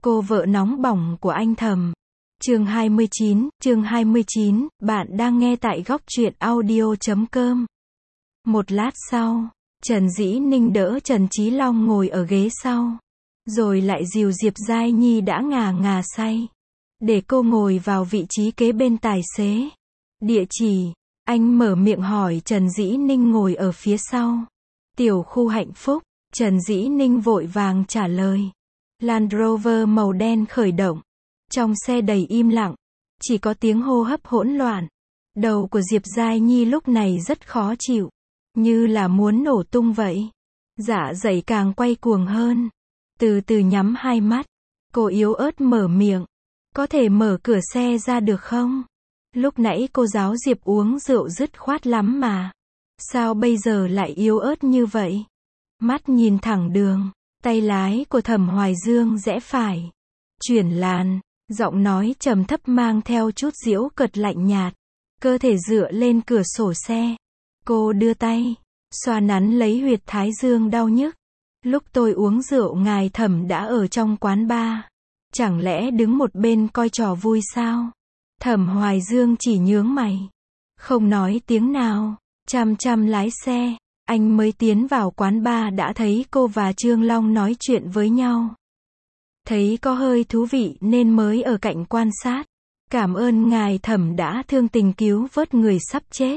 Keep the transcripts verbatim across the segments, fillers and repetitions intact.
Cô vợ nóng bỏng của anh Thầm. Chương hai mươi chín, chương hai mươi chín, bạn đang nghe tại góc truyện audio chấm com. Một lát sau, Trần Dĩ Ninh đỡ Trần Chí Long ngồi ở ghế sau, rồi lại dìu Diệp Giai Nhi đã ngà ngà say, để cô ngồi vào vị trí kế bên tài xế. Địa chỉ, anh mở miệng hỏi Trần Dĩ Ninh ngồi ở phía sau. Tiểu khu Hạnh Phúc, Trần Dĩ Ninh vội vàng trả lời. Land Rover màu đen khởi động. Trong xe đầy im lặng, chỉ có tiếng hô hấp hỗn loạn. Đầu của Diệp Giai Nhi lúc này rất khó chịu, như là muốn nổ tung vậy. Dạ dày càng quay cuồng hơn. Từ từ nhắm hai mắt, cô yếu ớt mở miệng. Có thể mở cửa xe ra được không? Lúc nãy cô giáo Diệp uống rượu dứt khoát lắm mà. Sao bây giờ lại yếu ớt như vậy? Mắt nhìn thẳng đường, tay lái của Thẩm Hoài Dương rẽ phải. Chuyển làn, giọng nói trầm thấp mang theo chút giễu cợt lạnh nhạt. Cơ thể dựa lên cửa sổ xe. Cô đưa tay, xoa nắn lấy huyệt thái dương đau nhức. Lúc tôi uống rượu ngài Thẩm đã ở trong quán bar. Chẳng lẽ đứng một bên coi trò vui sao? Thẩm Hoài Dương chỉ nhướng mày, không nói tiếng nào, chăm chăm lái xe. Anh mới tiến vào quán bar đã thấy cô và Trương Long nói chuyện với nhau. Thấy có hơi thú vị nên mới ở cạnh quan sát. Cảm ơn ngài Thẩm đã thương tình cứu vớt người sắp chết.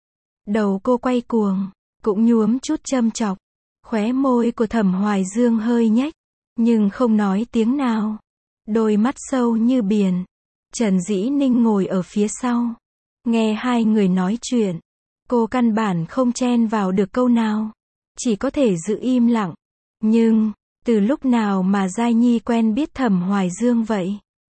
Đầu cô quay cuồng, cũng nhuốm chút châm chọc. Khóe môi của Thẩm Hoài Dương hơi nhếch, nhưng không nói tiếng nào. Đôi mắt sâu như biển. Trần Dĩ Ninh ngồi ở phía sau, nghe hai người nói chuyện. Cô căn bản không chen vào được câu nào, chỉ có thể giữ im lặng. Nhưng, từ lúc nào mà Giai Nhi quen biết Thẩm Hoài Dương vậy?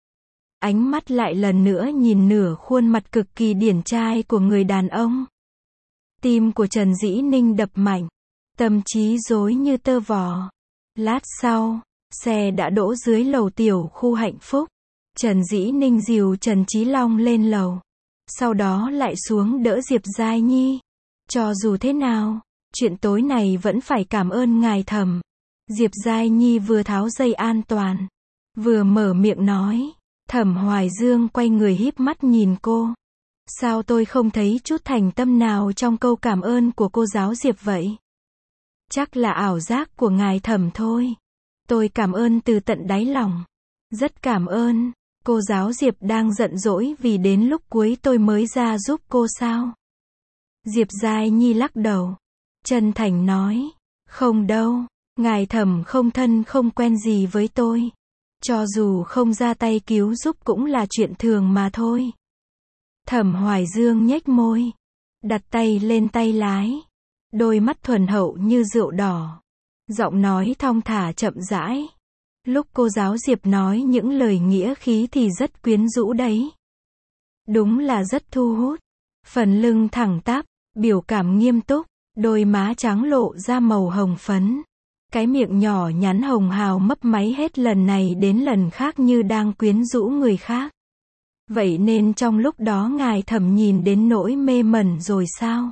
Ánh mắt lại lần nữa nhìn nửa khuôn mặt cực kỳ điển trai của người đàn ông. Tim của Trần Dĩ Ninh đập mạnh, tâm trí rối như tơ vò. Lát sau, xe đã đỗ dưới lầu tiểu khu Hạnh Phúc. Trần Dĩ Ninh dìu Trần Chí Long lên lầu, sau đó lại xuống đỡ Diệp Giai Nhi. Cho dù thế nào, chuyện tối này vẫn phải cảm ơn ngài Thẩm. Diệp Giai Nhi vừa tháo dây an toàn, vừa mở miệng nói. Thẩm Hoài Dương quay người híp mắt nhìn cô. Sao tôi không thấy chút thành tâm nào trong câu cảm ơn của cô giáo Diệp vậy? Chắc là ảo giác của ngài Thẩm thôi. Tôi cảm ơn từ tận đáy lòng. Rất cảm ơn. Cô giáo Diệp đang giận dỗi vì đến lúc cuối tôi mới ra giúp cô sao? Diệp Giai Nhi lắc đầu, chân thành nói. Không đâu, ngài Thẩm không thân không quen gì với tôi. Cho dù không ra tay cứu giúp cũng là chuyện thường mà thôi. Thẩm Hoài Dương nhếch môi, đặt tay lên tay lái. Đôi mắt thuần hậu như rượu đỏ. Giọng nói thong thả chậm rãi. Lúc cô giáo Diệp nói những lời nghĩa khí thì rất quyến rũ đấy. Đúng là rất thu hút. Phần lưng thẳng tắp, biểu cảm nghiêm túc, đôi má trắng lộ ra màu hồng phấn. Cái miệng nhỏ nhắn hồng hào mấp máy hết lần này đến lần khác như đang quyến rũ người khác. Vậy nên trong lúc đó ngài Thẩm nhìn đến nỗi mê mẩn rồi sao?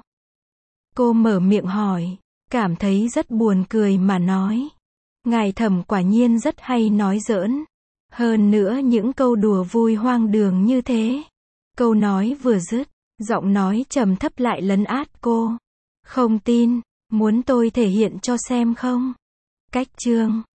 Cô mở miệng hỏi, cảm thấy rất buồn cười mà nói. Ngài Thẩm quả nhiên rất hay nói giỡn. Hơn nữa những câu đùa vui hoang đường như thế. Câu nói vừa dứt, giọng nói trầm thấp lại lấn át cô. Không tin, muốn tôi thể hiện cho xem không? Cách chương